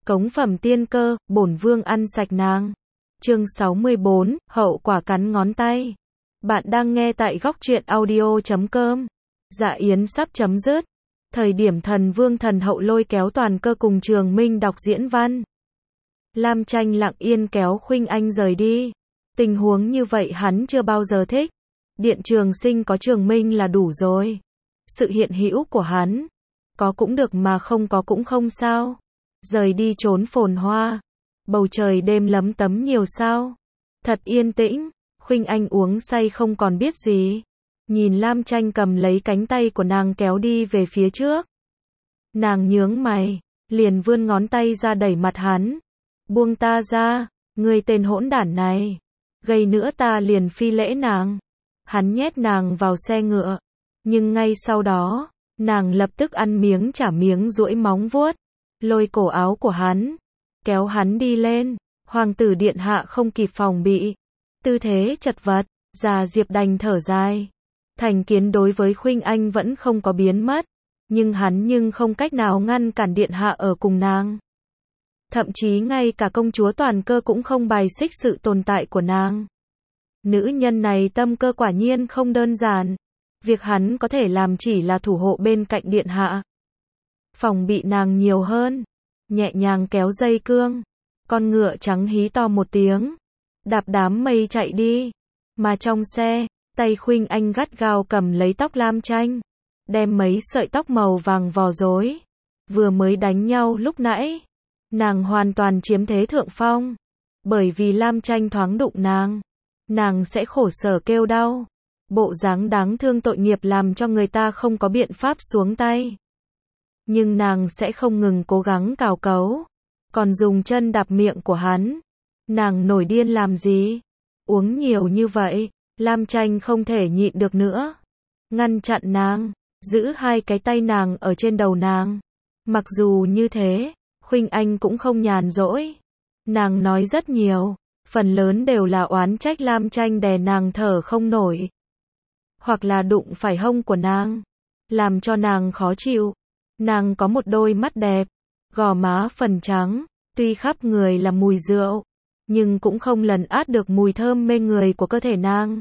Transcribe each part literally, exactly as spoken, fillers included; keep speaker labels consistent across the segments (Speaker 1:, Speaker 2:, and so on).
Speaker 1: Cống phẩm tiên cơ, bổn vương ăn sạch nàng. Chương sáu mươi bốn, hậu quả cắn ngón tay. Bạn đang nghe tại góc truyện audio chấm com. Dạ yến sắp chấm dứt. Thời điểm thần vương thần hậu lôi kéo toàn cơ cùng Trường Minh đọc diễn văn. Lam Tranh lặng yên kéo Khuynh Anh rời đi. Tình huống như vậy hắn chưa bao giờ thích. Điện Trường Sinh có Trường Minh là đủ rồi. Sự hiện hữu của hắn, có cũng được mà không có cũng không sao. Rời đi trốn phồn hoa. Bầu trời đêm lấm tấm nhiều sao. Thật yên tĩnh. Khuynh Anh uống say không còn biết gì. Nhìn Lam Tranh cầm lấy cánh tay của nàng kéo đi về phía trước. Nàng nhướng mày, liền vươn ngón tay ra đẩy mặt hắn. Buông ta ra, ngươi tên hỗn đản này. Gây nữa ta liền phi lễ nàng. Hắn nhét nàng vào xe ngựa. Nhưng ngay sau đó, nàng lập tức ăn miếng trả miếng duỗi móng vuốt. Lôi cổ áo của hắn. Kéo hắn đi lên. Hoàng tử điện hạ không kịp phòng bị. Tư thế chật vật. Già Diệp đành thở dài. Thành kiến đối với Khuynh Anh vẫn không có biến mất. Nhưng hắn nhưng không cách nào ngăn cản điện hạ ở cùng nàng. Thậm chí ngay cả công chúa toàn cơ cũng không bài xích sự tồn tại của nàng. Nữ nhân này tâm cơ quả nhiên không đơn giản. Việc hắn có thể làm chỉ là thủ hộ bên cạnh điện hạ. Phòng bị nàng nhiều hơn. Nhẹ nhàng kéo dây cương. Con ngựa trắng hí to một tiếng. Đạp đám mây chạy đi. Mà trong xe, tay Khuynh Anh gắt gao cầm lấy tóc Lam Tranh. Đem mấy sợi tóc màu vàng vò rối. Vừa mới đánh nhau lúc nãy. Nàng hoàn toàn chiếm thế thượng phong. Bởi vì Lam Tranh thoáng đụng nàng. Nàng sẽ khổ sở kêu đau. Bộ dáng đáng thương tội nghiệp làm cho người ta không có biện pháp xuống tay. Nhưng nàng sẽ không ngừng cố gắng cào cấu. Còn dùng chân đạp miệng của hắn. Nàng nổi điên làm gì? Uống nhiều như vậy. Lam Tranh không thể nhịn được nữa. Ngăn chặn nàng. Giữ hai cái tay nàng ở trên đầu nàng. Mặc dù như thế, Khuynh Anh cũng không nhàn rỗi. Nàng nói rất nhiều. Phần lớn đều là oán trách Lam Tranh đè nàng thở không nổi. Hoặc là đụng phải hông của nàng. Làm cho nàng khó chịu. Nàng có một đôi mắt đẹp. Gò má phần trắng. Tuy khắp người là mùi rượu. Nhưng cũng không lấn át được mùi thơm mê người của cơ thể nàng.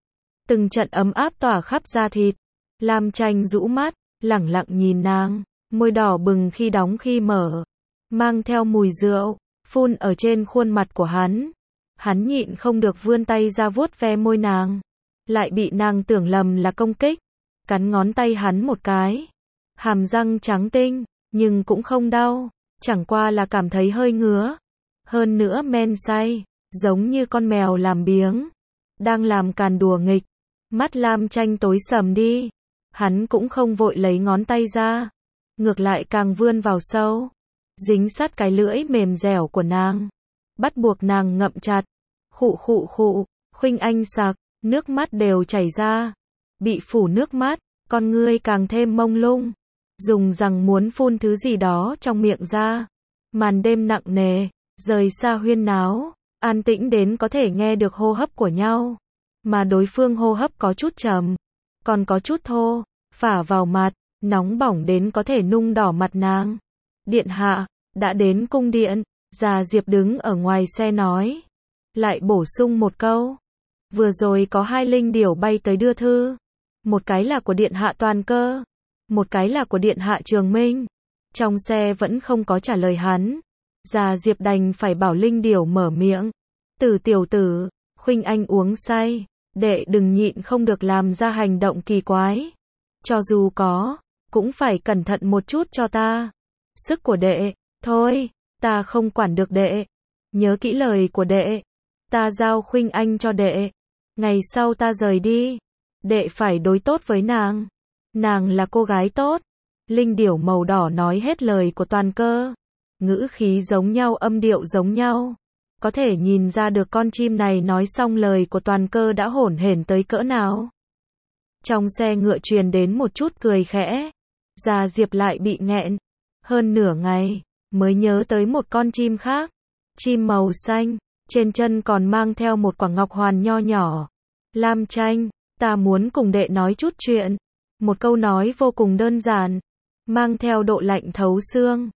Speaker 1: Từng trận ấm áp tỏa khắp da thịt. Lam Tranh rũ mắt. Lẳng lặng nhìn nàng. Môi đỏ bừng khi đóng khi mở. Mang theo mùi rượu. Phun ở trên khuôn mặt của hắn. Hắn nhịn không được vươn tay ra vuốt ve môi nàng. Lại bị nàng tưởng lầm là công kích. Cắn ngón tay hắn một cái. Hàm răng trắng tinh. Nhưng cũng không đau. Chẳng qua là cảm thấy hơi ngứa. Hơn nữa men say. Giống như con mèo làm biếng. Đang làm càn đùa nghịch. Mắt Lam Tranh tối sầm đi. Hắn cũng không vội lấy ngón tay ra. Ngược lại càng vươn vào sâu. Dính sát cái lưỡi mềm dẻo của nàng. Bắt buộc nàng ngậm chặt. Khụ khụ khụ. Khuynh Anh sặc. Nước mắt đều chảy ra. Bị phủ nước mắt. Con ngươi càng thêm mông lung. Dùng rằng muốn phun thứ gì đó trong miệng ra. Màn đêm nặng nề. Rời xa huyên náo. An tĩnh đến có thể nghe được hô hấp của nhau. Mà đối phương hô hấp có chút trầm. Còn có chút thô. Phả vào mặt. Nóng bỏng đến có thể nung đỏ mặt nàng. Điện hạ. Đã đến cung điện. Già Diệp đứng ở ngoài xe nói. Lại bổ sung một câu. Vừa rồi có hai linh điểu bay tới đưa thư. Một cái là của điện hạ toàn cơ. Một cái là của điện hạ Trường Minh. Trong xe vẫn không có trả lời hắn. Già Diệp đành phải bảo linh điểu mở miệng. Tử tiểu tử. Khuynh Anh uống say. Đệ đừng nhịn không được làm ra hành động kỳ quái. Cho dù có. Cũng phải cẩn thận một chút cho ta. Sức của đệ. Thôi. Ta không quản được đệ. Nhớ kỹ lời của đệ. Ta giao Khuynh Anh cho đệ. Ngày sau ta rời đi. Đệ phải đối tốt với nàng. Nàng là cô gái tốt. Linh điểu màu đỏ nói hết lời của toàn cơ. Ngữ khí giống nhau, âm điệu giống nhau. Có thể nhìn ra được con chim này nói xong lời của toàn cơ đã hổn hển tới cỡ nào. Trong xe ngựa truyền đến một chút cười khẽ. Già Diệp lại bị nghẹn. Hơn nửa ngày, mới nhớ tới một con chim khác. Chim màu xanh, trên chân còn mang theo một quả ngọc hoàn nho nhỏ. Lam Tranh, ta muốn cùng đệ nói chút chuyện. Một câu nói vô cùng đơn giản. Mang theo độ lạnh thấu xương.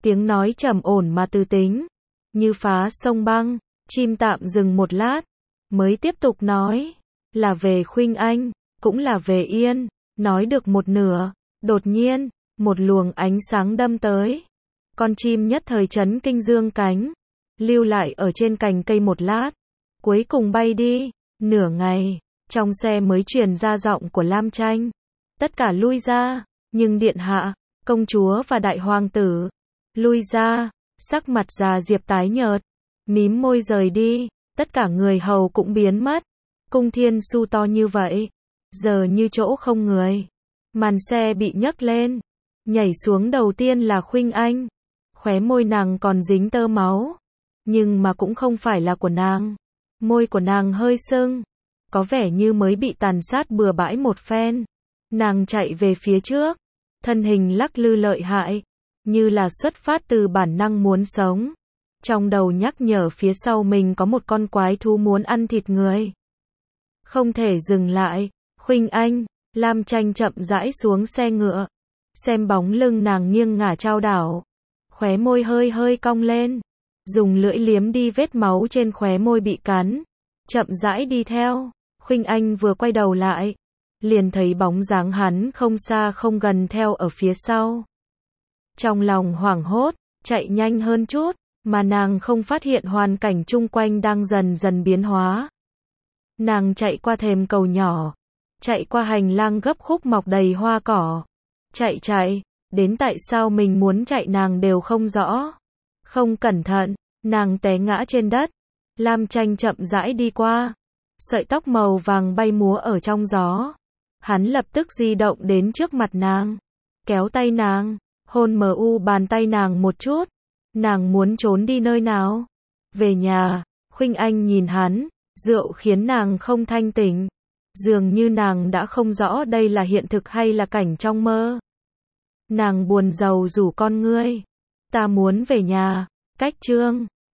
Speaker 1: Tiếng nói trầm ổn mà từ tính, như phá sông băng. Chim tạm dừng một lát, mới tiếp tục nói, là về Khuynh Anh, cũng là về Yên. Nói được một nửa, đột nhiên, một luồng ánh sáng đâm tới. Con chim nhất thời chấn kinh dương cánh, lưu lại ở trên cành cây một lát, cuối cùng bay đi. Nửa ngày, trong xe mới truyền ra giọng của Lam Tranh. Tất cả lui ra, nhưng điện hạ, công chúa và đại hoàng tử, lui ra. Sắc mặt già Diệp tái nhợt, mím môi rời đi, tất cả người hầu cũng biến mất. Cung Thiên Su to như vậy, giờ như chỗ không người. Màn xe bị nhấc lên, nhảy xuống đầu tiên là Khuynh Anh. Khóe môi nàng còn dính tơ máu, nhưng mà cũng không phải là của nàng. Môi của nàng hơi sưng, có vẻ như mới bị tàn sát bừa bãi một phen. Nàng chạy về phía trước, thân hình lắc lư lợi hại, như là xuất phát từ bản năng muốn sống. Trong đầu nhắc nhở phía sau mình có một con quái thú muốn ăn thịt người. Không thể dừng lại. Khuynh Anh, Lam Tranh chậm rãi xuống xe ngựa, xem bóng lưng nàng nghiêng ngả chao đảo, khóe môi hơi hơi cong lên, dùng lưỡi liếm đi vết máu trên khóe môi bị cắn, chậm rãi đi theo. Khuynh Anh vừa quay đầu lại, liền thấy bóng dáng hắn không xa không gần theo ở phía sau. Trong lòng hoảng hốt, chạy nhanh hơn chút, mà nàng không phát hiện hoàn cảnh chung quanh đang dần dần biến hóa. Nàng chạy qua thềm cầu nhỏ, chạy qua hành lang gấp khúc mọc đầy hoa cỏ, chạy chạy, đến tại sao mình muốn chạy nàng đều không rõ. Không cẩn thận, nàng té ngã trên đất. Lam Tranh chậm rãi đi qua, sợi tóc màu vàng bay múa ở trong gió. Hắn lập tức di động đến trước mặt nàng, kéo tay nàng, hôn mờ u bàn tay nàng một chút. Nàng muốn trốn đi nơi nào? Về nhà. Khuynh Anh nhìn hắn, rượu khiến nàng không thanh tỉnh. Dường như nàng đã không rõ đây là hiện thực hay là cảnh trong mơ. Nàng buồn rầu rủ con ngươi. Ta muốn về nhà. Cách chương